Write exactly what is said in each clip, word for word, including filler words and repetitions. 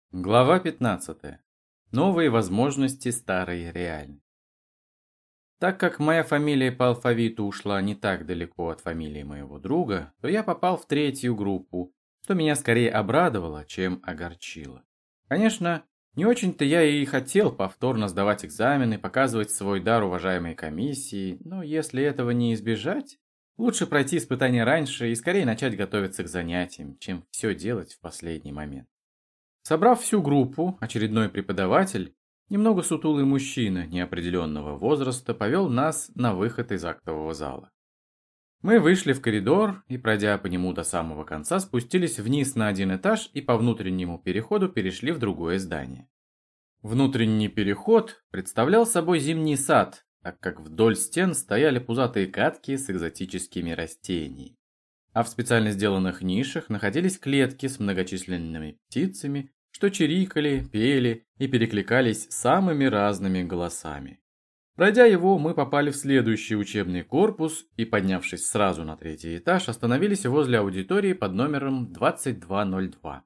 Глава пятнадцатая. Новые возможности старой реальности. Так как моя фамилия по алфавиту ушла не так далеко от фамилии моего друга, то я попал в третью группу, что меня скорее обрадовало, чем огорчило. Конечно, не очень-то я и хотел повторно сдавать экзамены, показывать свой дар уважаемой комиссии, но если этого не избежать, лучше пройти испытание раньше и скорее начать готовиться к занятиям, чем все делать в последний момент. Собрав всю группу, очередной преподаватель, немного сутулый мужчина неопределенного возраста, повел нас на выход из актового зала. Мы вышли в коридор и, пройдя по нему до самого конца, спустились вниз на один этаж и по внутреннему переходу перешли в другое здание. Внутренний переход представлял собой зимний сад, так как вдоль стен стояли пузатые катки с экзотическими растениями. А в специально сделанных нишах находились клетки с многочисленными птицами, что чирикали, пели и перекликались самыми разными голосами. Пройдя его, мы попали в следующий учебный корпус и, поднявшись сразу на третий этаж, остановились возле аудитории под номером двадцать два ноль два.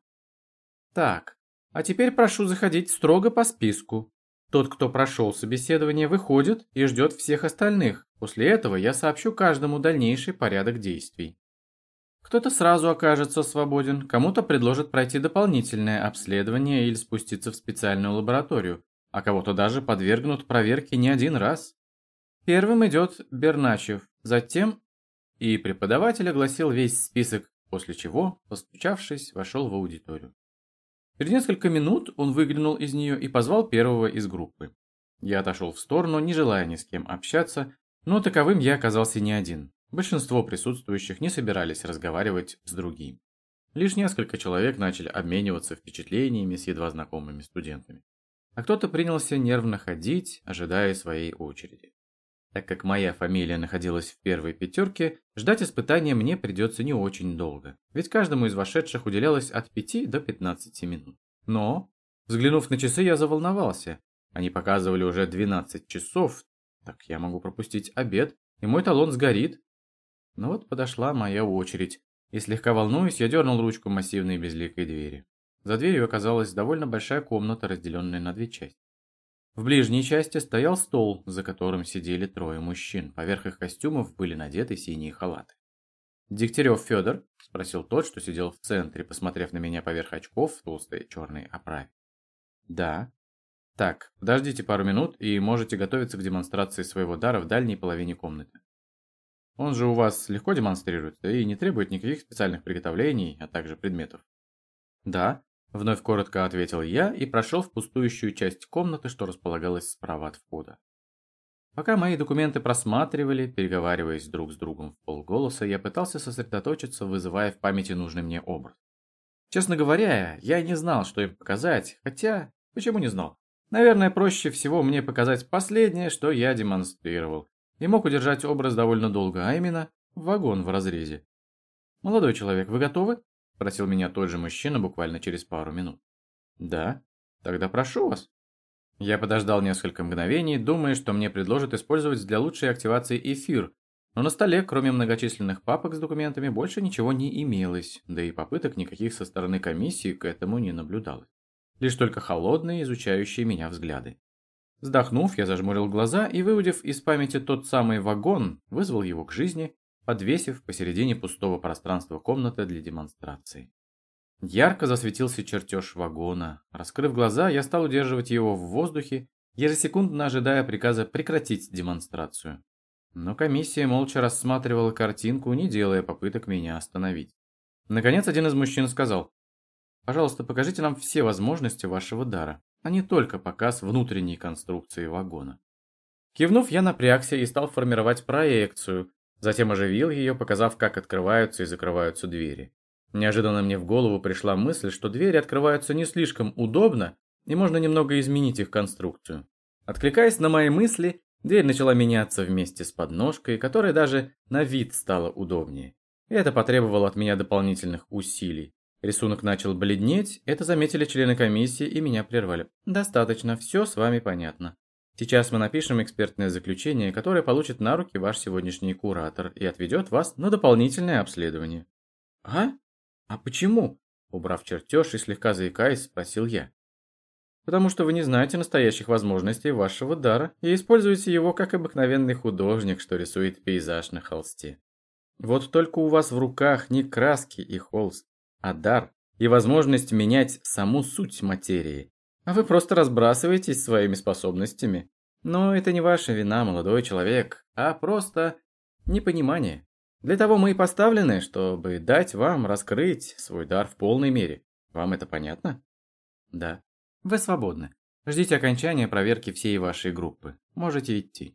Так, а теперь прошу заходить строго по списку. Тот, кто прошел собеседование, выходит и ждет всех остальных. После этого я сообщу каждому дальнейший порядок действий. Кто-то сразу окажется свободен, кому-то предложат пройти дополнительное обследование или спуститься в специальную лабораторию, а кого-то даже подвергнут проверке не один раз. Первым идет Берначев, затем и преподаватель огласил весь список, после чего, постучавшись, вошел в аудиторию. Через несколько минут он выглянул из нее и позвал первого из группы. Я отошел в сторону, не желая ни с кем общаться, но таковым я оказался не один. Большинство присутствующих не собирались разговаривать с другим. Лишь несколько человек начали обмениваться впечатлениями с едва знакомыми студентами. А кто-то принялся нервно ходить, ожидая своей очереди. Так как моя фамилия находилась в первой пятерке, ждать испытания мне придется не очень долго, ведь каждому из вошедших уделялось от пяти до пятнадцати минут. Но, взглянув на часы, я заволновался. Они показывали уже двенадцать часов, так я могу пропустить обед, и мой талон сгорит. Но вот подошла моя очередь, и слегка волнуясь, я дернул ручку массивной безликой двери. За дверью оказалась довольно большая комната, разделенная на две части. В ближней части стоял стол, за которым сидели трое мужчин. Поверх их костюмов были надеты синие халаты. «Дегтярев Федор?» – спросил тот, что сидел в центре, посмотрев на меня поверх очков в толстой черной оправе. «Да». «Так, подождите пару минут и можете готовиться к демонстрации своего дара в дальней половине комнаты. Он же у вас легко демонстрируется и не требует никаких специальных приготовлений, а также предметов». «Да», — вновь коротко ответил я и прошел в пустующую часть комнаты, что располагалась справа от входа. Пока мои документы просматривали, переговариваясь друг с другом в полголоса, я пытался сосредоточиться, вызывая в памяти нужный мне образ. Честно говоря, я не знал, что им показать, хотя, почему не знал? Наверное, проще всего мне показать последнее, что я демонстрировал. И мог удержать образ довольно долго, а именно вагон в разрезе. «Молодой человек, вы готовы?» – спросил меня тот же мужчина буквально через пару минут. «Да. Тогда прошу вас». Я подождал несколько мгновений, думая, что мне предложат использовать для лучшей активации эфир, но на столе, кроме многочисленных папок с документами, больше ничего не имелось, да и попыток никаких со стороны комиссии к этому не наблюдалось. Лишь только холодные, изучающие меня взгляды. Вздохнув, я зажмурил глаза и, выудив из памяти тот самый вагон, вызвал его к жизни, подвесив посередине пустого пространства комнаты для демонстрации. Ярко засветился чертеж вагона. Раскрыв глаза, я стал удерживать его в воздухе, ежесекундно ожидая приказа прекратить демонстрацию. Но комиссия молча рассматривала картинку, не делая попыток меня остановить. Наконец, один из мужчин сказал: «Пожалуйста, покажите нам все возможности вашего дара, а не только показ внутренней конструкции вагона». Кивнув, я напрягся и стал формировать проекцию, затем оживил ее, показав, как открываются и закрываются двери. Неожиданно мне в голову пришла мысль, что двери открываются не слишком удобно, и можно немного изменить их конструкцию. Откликаясь на мои мысли, дверь начала меняться вместе с подножкой, которая даже на вид стала удобнее. И это потребовало от меня дополнительных усилий. Рисунок начал бледнеть, это заметили члены комиссии и меня прервали. «Достаточно, все с вами понятно. Сейчас мы напишем экспертное заключение, которое получит на руки ваш сегодняшний куратор и отведет вас на дополнительное обследование». «А? А почему?» Убрав чертеж и слегка заикаясь, спросил я. Потому что вы не знаете настоящих возможностей вашего дара и используете его как обыкновенный художник, что рисует пейзаж на холсте. Вот только у вас в руках не краски и холст, а дар и возможность менять саму суть материи. А вы просто разбрасываетесь своими способностями. Но это не ваша вина, молодой человек, а просто непонимание. Для того мы и поставлены, чтобы дать вам раскрыть свой дар в полной мере. Вам это понятно? Да. Вы свободны. Ждите окончания проверки всей вашей группы. Можете идти.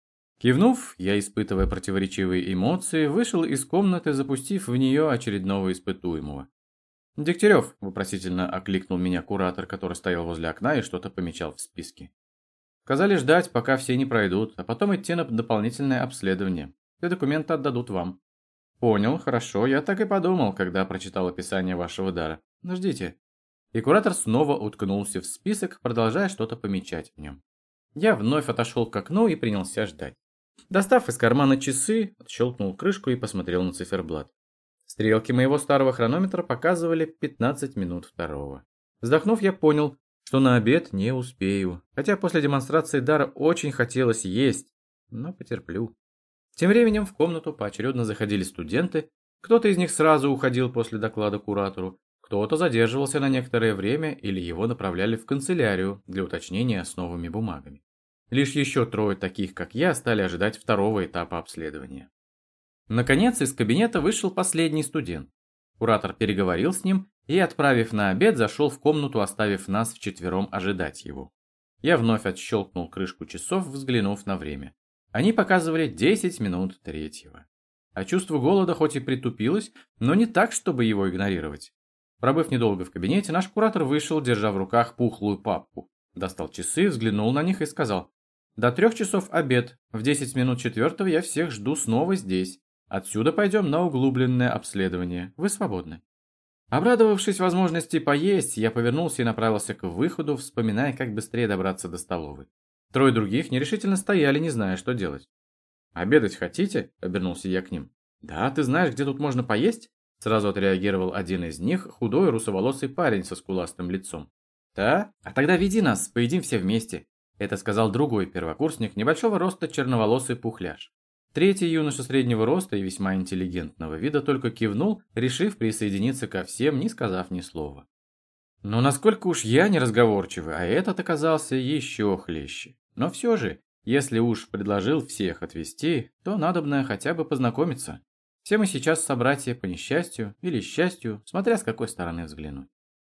Кивнув, я, испытывая противоречивые эмоции, вышел из комнаты, запустив в нее очередного испытуемого. «Дегтярев», – вопросительно окликнул меня куратор, который стоял возле окна и что-то помечал в списке. «Сказали ждать, пока все не пройдут, а потом идти на дополнительное обследование. Все документы отдадут вам». «Понял, хорошо, я так и подумал, когда прочитал описание вашего дара. Но ждите». И куратор снова уткнулся в список, продолжая что-то помечать в нем. Я вновь отошел к окну и принялся ждать. Достав из кармана часы, отщелкнул крышку и посмотрел на циферблат. Стрелки моего старого хронометра показывали пятнадцать минут второго. Вздохнув, я понял, что на обед не успею, хотя после демонстрации дара очень хотелось есть, но потерплю. Тем временем в комнату поочередно заходили студенты, кто-то из них сразу уходил после доклада куратору, кто-то задерживался на некоторое время или его направляли в канцелярию для уточнения с новыми бумагами. Лишь еще трое таких, как я, стали ожидать второго этапа обследования. Наконец, из кабинета вышел последний студент. Куратор переговорил с ним и, отправив на обед, зашел в комнату, оставив нас вчетвером ожидать его. Я вновь отщелкнул крышку часов, взглянув на время. Они показывали десять минут третьего. А чувство голода хоть и притупилось, но не так, чтобы его игнорировать. Пробыв недолго в кабинете, наш куратор вышел, держа в руках пухлую папку. Достал часы, взглянул на них и сказал: «До трех часов обед, в десять минут четвертого я всех жду снова здесь. Отсюда пойдем на углубленное обследование. Вы свободны». Обрадовавшись возможности поесть, я повернулся и направился к выходу, вспоминая, как быстрее добраться до столовой. Трое других нерешительно стояли, не зная, что делать. «Обедать хотите?» – обернулся я к ним. «Да, ты знаешь, где тут можно поесть?» Сразу отреагировал один из них, худой русоволосый парень со скуластым лицом. «Да? А тогда веди нас, поедим все вместе», – это сказал другой первокурсник, небольшого роста черноволосый пухляж. Третий юноша среднего роста и весьма интеллигентного вида только кивнул, решив присоединиться ко всем, не сказав ни слова. Но насколько уж я неразговорчивый, а этот оказался еще хлеще. Но все же, если уж предложил всех отвезти, то надобно хотя бы познакомиться. Все мы сейчас собратья по несчастью или счастью, смотря с какой стороны взглянуть.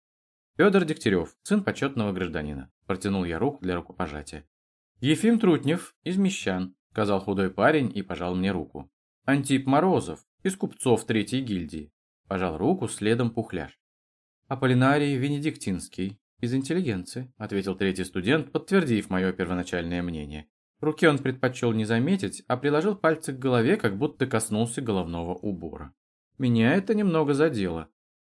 Федор Дегтярев, сын почетного гражданина. Протянул я руку для рукопожатия. Ефим Трутнев, из Мещан, сказал худой парень и пожал мне руку. Антип Морозов, из купцов третьей гильдии. Пожал руку следом пухляж. Аполлинарий Венедиктинский, из интеллигенции, ответил третий студент, подтвердив мое первоначальное мнение. Руки он предпочел не заметить, а приложил пальцы к голове, как будто коснулся головного убора. Меня это немного задело.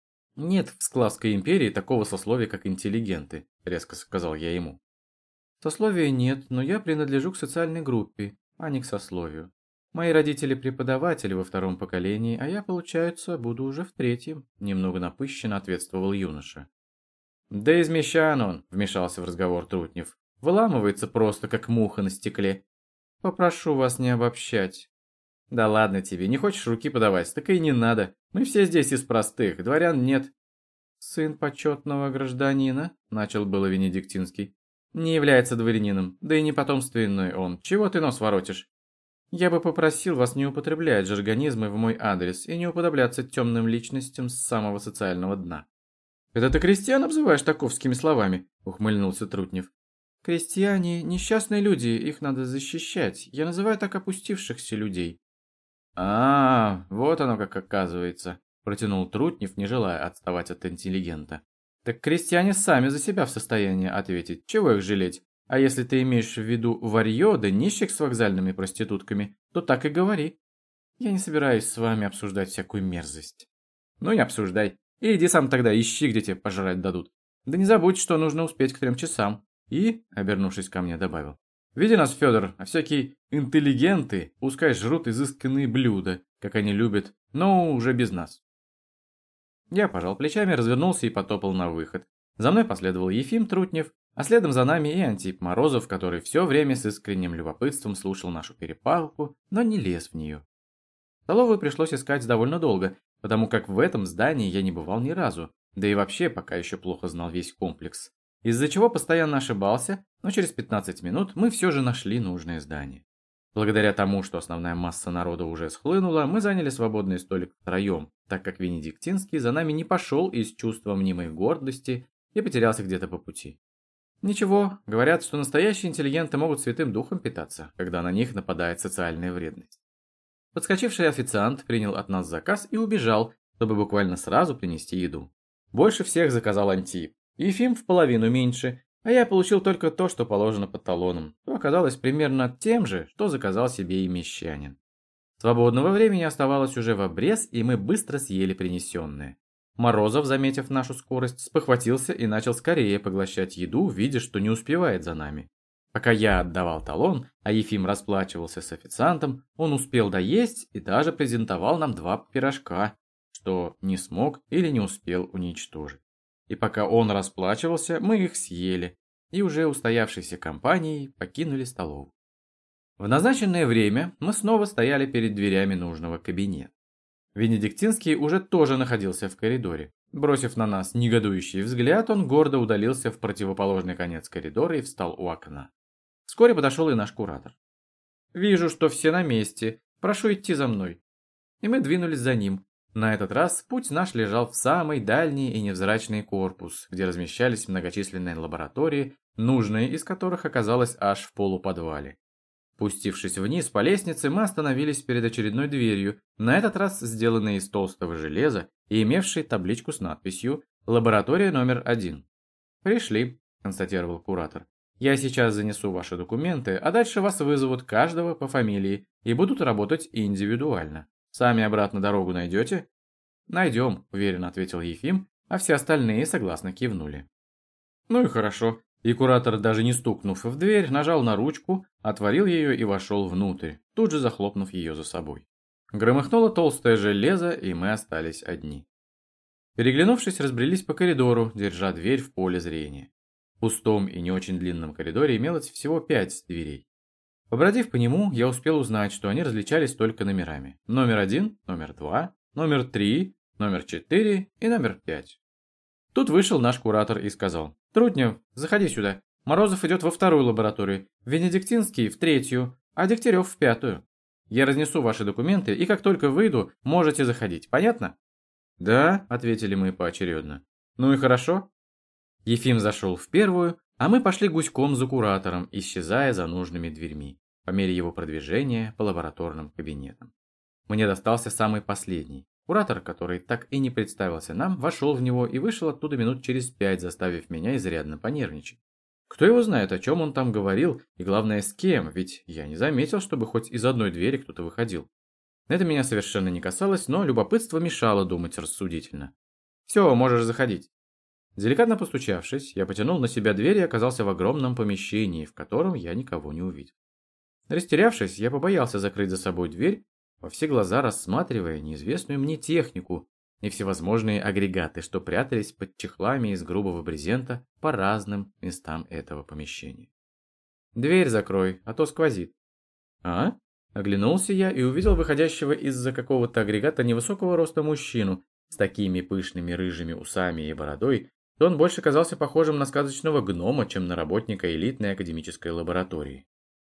«Нет в Склавской империи такого сословия, как интеллигенты», – резко сказал я ему. «Сословия нет, но я принадлежу к социальной группе, а не к сословию. Мои родители преподаватели во втором поколении, а я, получается, буду уже в третьем», – немного напыщенно ответствовал юноша. «Да из мещан он», – вмешался в разговор Трутнев. «Выламывается просто, как муха на стекле. Попрошу вас не обобщать». «Да ладно тебе, не хочешь руки подавать, так и не надо. Мы все здесь из простых, дворян нет». «Сын почетного гражданина», – начал было Венедиктинский. «Не является дворянином, да и не потомственный он. Чего ты нос воротишь? Я бы попросил вас не употреблять жаргонизмы в мой адрес и не уподобляться темным личностям с самого социального дна». «Это ты крестьян обзываешь таковскими словами?» – ухмыльнулся Трутнев. «Крестьяне – несчастные люди, их надо защищать. Я называю так опустившихся людей». «А, вот оно как оказывается», – протянул Трутнев, не желая отставать от интеллигента. «Так крестьяне сами за себя в состоянии ответить. Чего их жалеть? А если ты имеешь в виду варьё да нищих с вокзальными проститутками, то так и говори. Я не собираюсь с вами обсуждать всякую мерзость». «Ну не обсуждай. И иди сам тогда ищи, где тебе пожрать дадут. Да не забудь, что нужно успеть к трем часам». И, обернувшись ко мне, добавил. «Види нас, Федор, а всякие интеллигенты пускай жрут изысканные блюда, как они любят, но уже без нас». Я пожал плечами, развернулся и потопал на выход. За мной последовал Ефим Трутнев, а следом за нами и Антип Морозов, который все время с искренним любопытством слушал нашу перепалку, но не лез в нее. Столовую пришлось искать довольно долго, потому как в этом здании я не бывал ни разу, да и вообще пока еще плохо знал весь комплекс. Из-за чего постоянно ошибался, но через пятнадцать минут мы все же нашли нужное здание. Благодаря тому, что основная масса народа уже схлынула, мы заняли свободный столик втроем, так как Венедиктинский за нами не пошел из чувства мнимой гордости и потерялся где-то по пути. Ничего, говорят, что настоящие интеллигенты могут святым духом питаться, когда на них нападает социальная вредность. Подскочивший официант принял от нас заказ и убежал, чтобы буквально сразу принести еду. Больше всех заказал Антип, Ефим в половину меньше, а я получил только то, что положено по талонам, что оказалось примерно тем же, что заказал себе и мещанин. Свободного времени оставалось уже в обрез, и мы быстро съели принесенное. Морозов, заметив нашу скорость, спохватился и начал скорее поглощать еду, видя, что не успевает за нами. Пока я отдавал талон, а Ефим расплачивался с официантом, он успел доесть и даже презентовал нам два пирожка, что не смог или не успел уничтожить. И пока он расплачивался, мы их съели, и уже устоявшейся компанией покинули столовую. В назначенное время мы снова стояли перед дверями нужного кабинета. Венедиктинский уже тоже находился в коридоре. Бросив на нас негодующий взгляд, он гордо удалился в противоположный конец коридора и встал у окна. Вскоре подошел и наш куратор. «Вижу, что все на месте. Прошу идти за мной». И мы двинулись за ним. На этот раз путь наш лежал в самый дальний и невзрачный корпус, где размещались многочисленные лаборатории, нужная из которых оказалась аж в полуподвале. Спустившись вниз по лестнице, мы остановились перед очередной дверью, на этот раз сделанной из толстого железа и имевшей табличку с надписью «Лаборатория номер один». «Пришли», – констатировал куратор. «Я сейчас занесу ваши документы, а дальше вас вызовут каждого по фамилии и будут работать индивидуально. Сами обратно дорогу найдете?» «Найдем», – уверенно ответил Ефим, а все остальные согласно кивнули. «Ну и хорошо». И куратор, даже не стукнув в дверь, нажал на ручку, отворил ее и вошел внутрь, тут же захлопнув ее за собой. Громыхнуло толстое железо, и мы остались одни. Переглянувшись, разбрелись по коридору, держа дверь в поле зрения. В пустом и не очень длинном коридоре имелось всего пять дверей. Побродив по нему, я успел узнать, что они различались только номерами. Номер один, номер два, номер три, номер четыре и номер пять. Тут вышел наш куратор и сказал: «Трутнев, заходи сюда. Морозов идет во вторую лабораторию, Венедиктинский в третью, а Дегтярев в пятую. Я разнесу ваши документы, и как только выйду, можете заходить. Понятно?» «Да», — ответили мы поочередно. «Ну и хорошо». Ефим зашел в первую, а мы пошли гуськом за куратором, исчезая за нужными дверьми, по мере его продвижения по лабораторным кабинетам. Мне достался самый последний. Куратор, который так и не представился нам, вошел в него и вышел оттуда минут через пять, заставив меня изрядно понервничать. Кто его знает, о чем он там говорил, и главное, с кем, ведь я не заметил, чтобы хоть из одной двери кто-то выходил. Это меня совершенно не касалось, но любопытство мешало думать рассудительно. «Все, можешь заходить». Деликатно постучавшись, я потянул на себя дверь и оказался в огромном помещении, в котором я никого не увидел. Растерявшись, я побоялся закрыть за собой дверь, во все глаза рассматривая неизвестную мне технику и всевозможные агрегаты, что прятались под чехлами из грубого брезента по разным местам этого помещения. «Дверь закрой, а то сквозит». «А?» Оглянулся я и увидел выходящего из-за какого-то агрегата невысокого роста мужчину с такими пышными рыжими усами и бородой, что он больше казался похожим на сказочного гнома, чем на работника элитной академической лаборатории.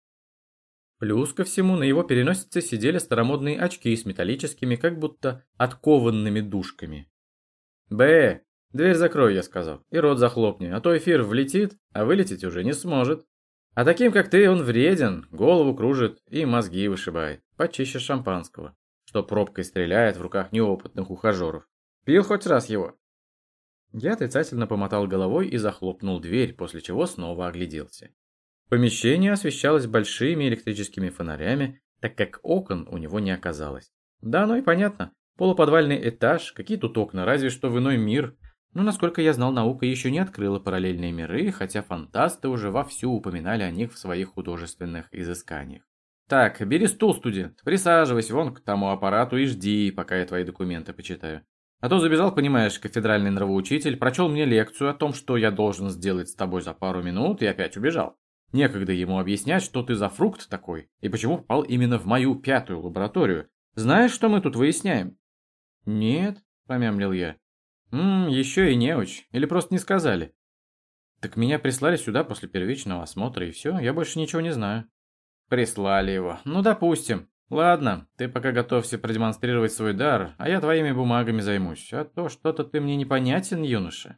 Плюс ко всему на его переносице сидели старомодные очки с металлическими, как будто откованными дужками. «Б, дверь закрой», — я сказал, — «и рот захлопни, а то эфир влетит, а вылететь уже не сможет. А таким, как ты, он вреден, голову кружит и мозги вышибает, почище шампанского, что пробкой стреляет в руках неопытных ухажеров. Пил хоть раз его?» Я отрицательно помотал головой и захлопнул дверь, после чего снова огляделся. Помещение освещалось большими электрическими фонарями, так как окон у него не оказалось. Да, оно и понятно. Полуподвальный этаж, какие тут окна, разве что в иной мир. Но, насколько я знал, наука еще не открыла параллельные миры, хотя фантасты уже вовсю упоминали о них в своих художественных изысканиях. «Так, бери стул, студент, присаживайся вон к тому аппарату и жди, пока я твои документы почитаю. А то забежал, понимаешь, кафедральный нравоучитель, прочел мне лекцию о том, что я должен сделать с тобой за пару минут, и опять убежал. Некогда ему объяснять, что ты за фрукт такой, и почему попал именно в мою пятую лабораторию. Знаешь, что мы тут выясняем? Нет, промямлил я. Ммм, еще и неуч, или просто не сказали. Так меня прислали сюда после первичного осмотра, и все, я больше ничего не знаю. Прислали его. Ну, допустим. Ладно, ты пока готовься продемонстрировать свой дар, а я твоими бумагами займусь. А то что-то ты мне непонятен, юноша.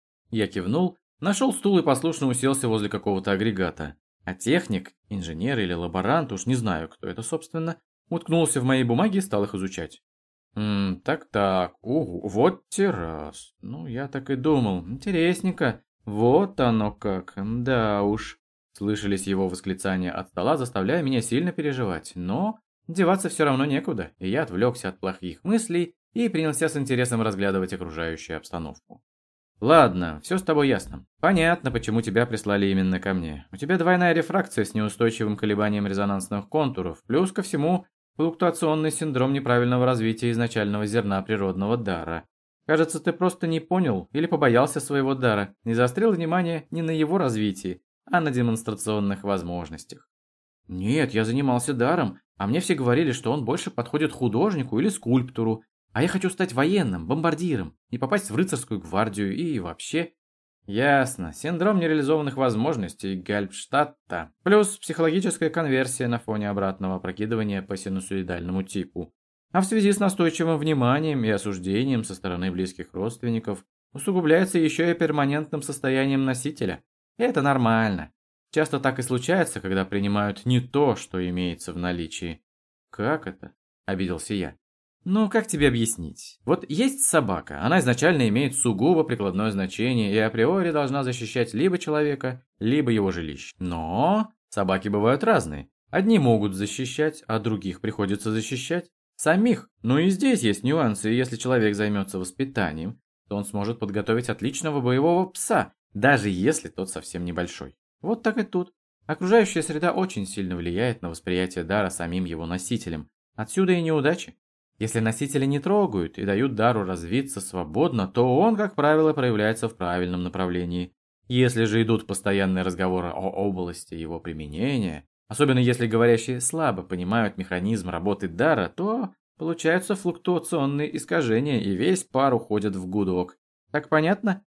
Я кивнул, нашел стул и послушно уселся возле какого-то агрегата. А техник, инженер или лаборант, уж не знаю, кто это, собственно, уткнулся в мои бумаги и стал их изучать. Ммм, так-так, угу, вот террас. Ну, я так и думал, интересненько. Вот оно как, да уж. Слышались его восклицания от стола, заставляя меня сильно переживать. Но деваться все равно некуда, и я отвлекся от плохих мыслей и принялся с интересом разглядывать окружающую обстановку. Ладно, все с тобой ясно. Понятно, почему тебя прислали именно ко мне. У тебя двойная рефракция с неустойчивым колебанием резонансных контуров, плюс ко всему флуктуационный синдром неправильного развития изначального зерна природного дара. Кажется, ты просто не понял или побоялся своего дара, не заострил внимание не на его развитии, а на демонстрационных возможностях. Нет, я занимался даром, а мне все говорили, что он больше подходит художнику или скульптору, а я хочу стать военным, бомбардиром, и попасть в рыцарскую гвардию и вообще... Ясно. Синдром нереализованных возможностей Гальбштадта. Плюс психологическая конверсия на фоне обратного опрокидывания по синусоидальному типу. А в связи с настойчивым вниманием и осуждением со стороны близких родственников усугубляется еще и перманентным состоянием носителя. И это нормально. Часто так и случается, когда принимают не то, что имеется в наличии. Как это? Обиделся я. Ну, как тебе объяснить? Вот есть собака, она изначально имеет сугубо прикладное значение и априори должна защищать либо человека, либо его жилище. Но собаки бывают разные. Одни могут защищать, а других приходится защищать самих. Ну и здесь есть нюансы, и если человек займется воспитанием, то он сможет подготовить отличного боевого пса, даже если тот совсем небольшой. Вот так и тут. Окружающая среда очень сильно влияет на восприятие дара самим его носителем. Отсюда и неудачи. Если носители не трогают и дают дару развиться свободно, то он, как правило, проявляется в правильном направлении. Если же идут постоянные разговоры о области его применения, особенно если говорящие слабо понимают механизм работы дара, то получаются флуктуационные искажения, и весь пар уходит в гудок. Так понятно?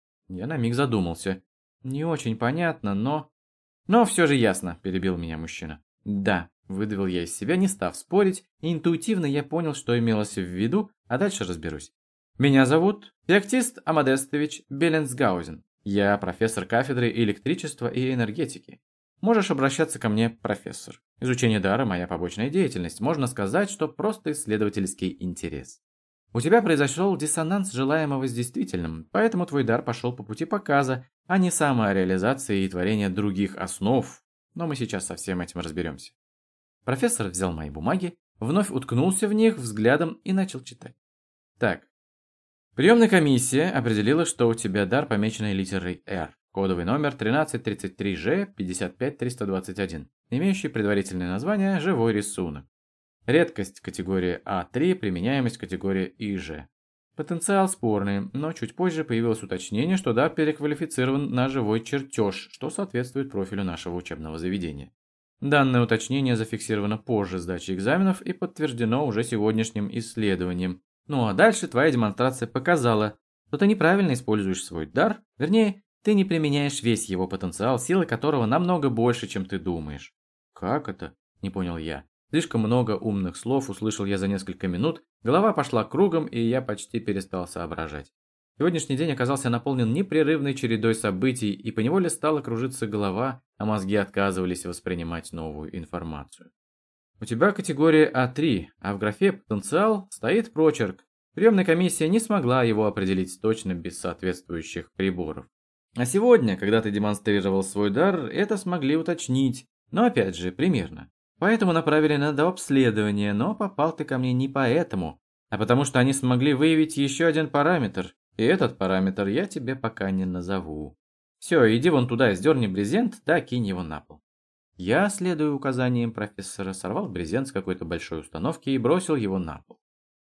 Я на миг задумался. Не очень понятно, но... Но все же ясно, перебил меня мужчина. Да. Выдавил я из себя, не став спорить, и интуитивно я понял, что имелось в виду, а дальше разберусь. Меня зовут Феоктист Амадестович Беленсгаузен. Я профессор кафедры электричества и энергетики. Можешь обращаться ко мне, профессор. Изучение дара – моя побочная деятельность. Можно сказать, что просто исследовательский интерес. У тебя произошел диссонанс желаемого с действительным, поэтому твой дар пошел по пути показа, а не самореализации и творения других основ. Но мы сейчас со всем этим разберемся. Профессор взял мои бумаги, вновь уткнулся в них взглядом и начал читать. Так. Приемная комиссия определила, что у тебя дар, помеченный литерой R, кодовый номер тринадцать тридцать три Ж пятьдесят пять триста двадцать один, имеющий предварительное название «Живой рисунок». Редкость категории А три, применяемость категории И Ж. Потенциал спорный, но чуть позже появилось уточнение, что дар переквалифицирован на живой чертеж, что соответствует профилю нашего учебного заведения. Данное уточнение зафиксировано позже сдачи экзаменов и подтверждено уже сегодняшним исследованием. Ну а дальше твоя демонстрация показала, что ты неправильно используешь свой дар, вернее, ты не применяешь весь его потенциал, силы которого намного больше, чем ты думаешь. Как это? Не понял я. Слишком много умных слов услышал я за несколько минут, голова пошла кругом, и я почти перестал соображать. Сегодняшний день оказался наполнен непрерывной чередой событий, и поневоле стала кружиться голова, а мозги отказывались воспринимать новую информацию. У тебя категория А три, а в графе «Потенциал» стоит прочерк. Приемная комиссия не смогла его определить точно без соответствующих приборов. А сегодня, когда ты демонстрировал свой дар, это смогли уточнить, но опять же, примерно. Поэтому направили на дообследование, но попал ты ко мне не поэтому, а потому что они смогли выявить еще один параметр. И этот параметр я тебе пока не назову. Все, иди вон туда, сдерни брезент, да кинь его на пол. Я, следуя указаниям профессора, сорвал брезент с какой-то большой установки и бросил его на пол.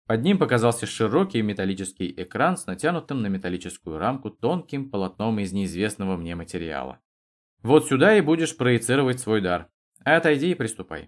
Под ним показался широкий металлический экран с натянутым на металлическую рамку тонким полотном из неизвестного мне материала. Вот сюда и будешь проецировать свой дар. Отойди и приступай.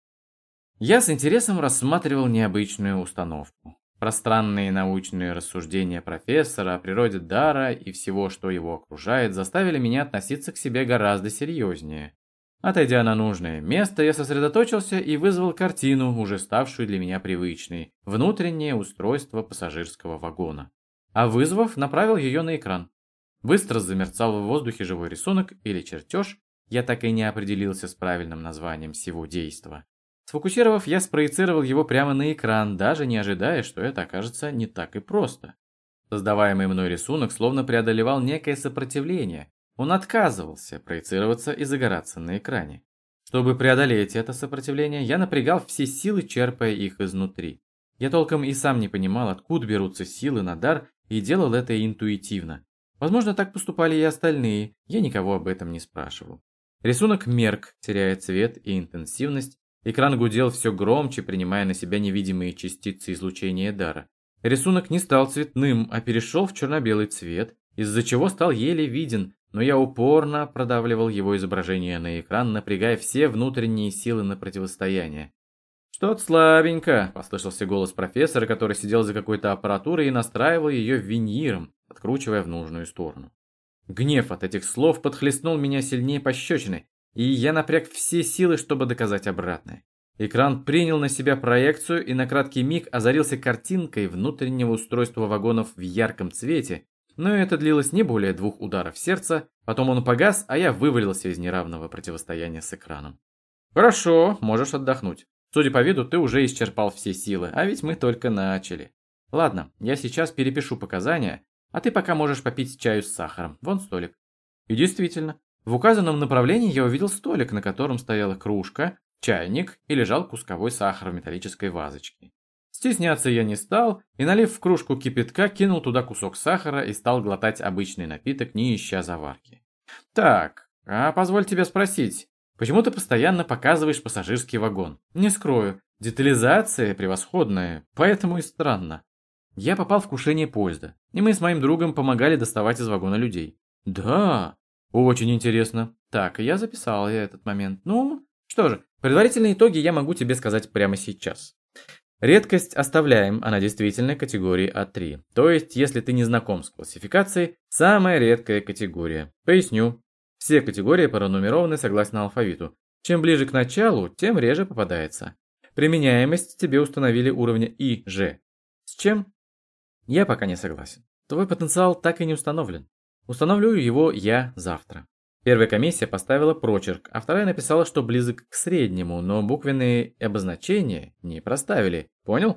Я с интересом рассматривал необычную установку. Пространные научные рассуждения профессора о природе дара и всего, что его окружает, заставили меня относиться к себе гораздо серьезнее. Отойдя на нужное место, я сосредоточился и вызвал картину, уже ставшую для меня привычной, внутреннее устройство пассажирского вагона. А вызвав, направил ее на экран. Быстро замерцал в воздухе живой рисунок или чертеж, я так и не определился с правильным названием всего действа. Сфокусировав, я спроецировал его прямо на экран, даже не ожидая, что это окажется не так и просто. Создаваемый мной рисунок словно преодолевал некое сопротивление. Он отказывался проецироваться и загораться на экране. Чтобы преодолеть это сопротивление, я напрягал все силы, черпая их изнутри. Я толком и сам не понимал, откуда берутся силы на дар, и делал это интуитивно. Возможно, так поступали и остальные, я никого об этом не спрашивал. Рисунок мерк, теряя цвет и интенсивность. Экран гудел все громче, принимая на себя невидимые частицы излучения дара. Рисунок не стал цветным, а перешел в черно-белый цвет, из-за чего стал еле виден, но я упорно продавливал его изображение на экран, напрягая все внутренние силы на противостояние. «Что-то слабенько», – послышался голос профессора, который сидел за какой-то аппаратурой и настраивал ее виниром, откручивая в нужную сторону. Гнев от этих слов подхлестнул меня сильнее пощечины, и я напряг все силы, чтобы доказать обратное. Экран принял на себя проекцию и на краткий миг озарился картинкой внутреннего устройства вагонов в ярком цвете, но это длилось не более двух ударов сердца, потом он погас, а я вывалился из неравного противостояния с экраном. «Хорошо, можешь отдохнуть. Судя по виду, ты уже исчерпал все силы, а ведь мы только начали. Ладно, я сейчас перепишу показания, а ты пока можешь попить чаю с сахаром. Вон столик». И действительно, в указанном направлении я увидел столик, на котором стояла кружка, чайник и лежал кусковой сахар в металлической вазочке. Стесняться я не стал и, налив в кружку кипятка, кинул туда кусок сахара и стал глотать обычный напиток, не ища заварки. «Так, а позволь тебя спросить, почему ты постоянно показываешь пассажирский вагон? Не скрою, детализация превосходная, поэтому и странно». Я попал в крушение поезда, и мы с моим другом помогали доставать из вагона людей. «Да, очень интересно. Так, я записал я этот момент. Ну, что же, предварительные итоги я могу тебе сказать прямо сейчас. Редкость оставляем, она действительно категории А три. То есть, если ты не знаком с классификацией, самая редкая категория. Поясню. Все категории пронумерованы согласно алфавиту. Чем ближе к началу, тем реже попадается. Применяемость тебе установили уровня И Ж. С чем? Я пока не согласен. Твой потенциал так и не установлен. Установлю его я завтра. Первая комиссия поставила прочерк, а вторая написала, что близок к среднему, но буквенные обозначения не проставили. Понял?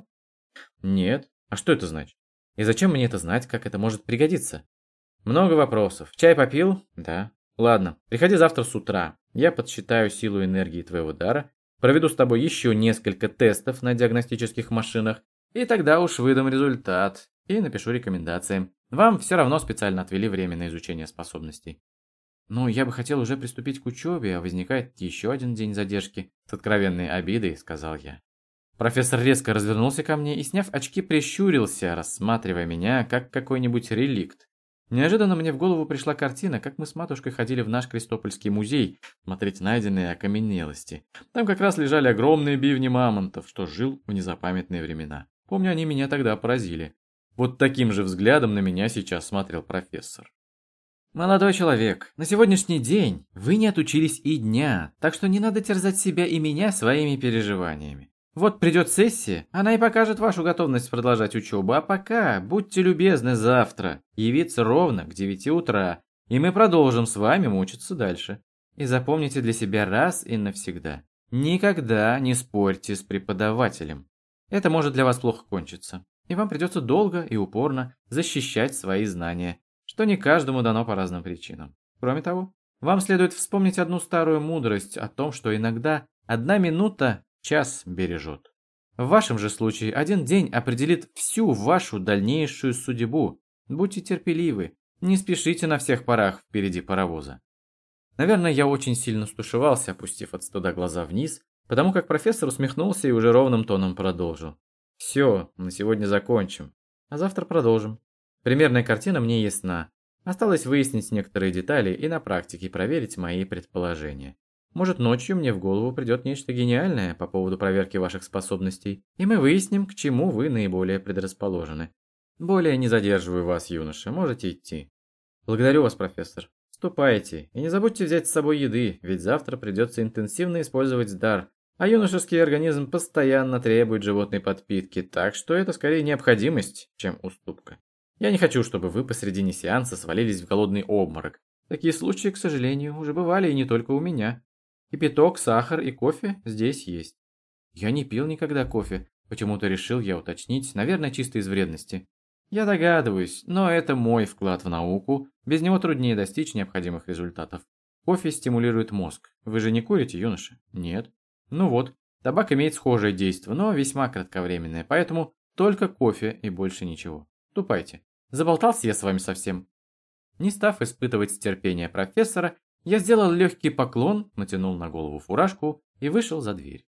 Нет. А что это значит? И зачем мне это знать, как это может пригодиться? Много вопросов. Чай попил? Да. Ладно, приходи завтра с утра. Я подсчитаю силу энергии твоего дара, проведу с тобой еще несколько тестов на диагностических машинах, и тогда уж выдам результат и напишу рекомендации. Вам все равно специально отвели время на изучение способностей. Ну, я бы хотел уже приступить к учебе, а возникает еще один день задержки. С откровенной обидой, сказал я. Профессор резко развернулся ко мне и, сняв очки, прищурился, рассматривая меня как какой-нибудь реликт. Неожиданно мне в голову пришла картина, как мы с матушкой ходили в наш Крестопольский музей смотреть найденные окаменелости. Там как раз лежали огромные бивни мамонтов, что жил в незапамятные времена. Помню, они меня тогда поразили. Вот таким же взглядом на меня сейчас смотрел профессор. «Молодой человек, на сегодняшний день вы не отучились и дня, так что не надо терзать себя и меня своими переживаниями. Вот придет сессия, она и покажет вашу готовность продолжать учебу, а пока, будьте любезны завтра, явиться ровно к девяти утра, и мы продолжим с вами мучиться дальше. И запомните для себя раз и навсегда, никогда не спорьте с преподавателем. Это может для вас плохо кончиться, и вам придется долго и упорно защищать свои знания, что не каждому дано по разным причинам. Кроме того, вам следует вспомнить одну старую мудрость о том, что иногда одна минута час бережет. В вашем же случае один день определит всю вашу дальнейшую судьбу. Будьте терпеливы, не спешите на всех парах впереди паровоза. Наверное, я очень сильно стушевался, опустив от стыда глаза вниз, потому как профессор усмехнулся и уже ровным тоном продолжил. Все, на сегодня закончим. А завтра продолжим. Примерная картина мне ясна. Осталось выяснить некоторые детали и на практике проверить мои предположения. Может, ночью мне в голову придет нечто гениальное по поводу проверки ваших способностей, и мы выясним, к чему вы наиболее предрасположены. Более не задерживаю вас, юноша, можете идти. Благодарю вас, профессор. Ступайте, и не забудьте взять с собой еды, ведь завтра придется интенсивно использовать дар, а юношеский организм постоянно требует животной подпитки, так что это скорее необходимость, чем уступка. Я не хочу, чтобы вы посредине сеанса свалились в голодный обморок. Такие случаи, к сожалению, уже бывали и не только у меня. Кипяток, сахар и кофе здесь есть. Я не пил никогда кофе, почему-то решил я уточнить, наверное, чисто из вредности. Я догадываюсь, но это мой вклад в науку, без него труднее достичь необходимых результатов. Кофе стимулирует мозг. Вы же не курите, юноша? Нет. Ну вот, табак имеет схожее действие, но весьма кратковременное, поэтому только кофе и больше ничего. Ступайте. Заболтался я с вами совсем. Не став испытывать терпение профессора, я сделал легкий поклон, натянул на голову фуражку и вышел за дверь.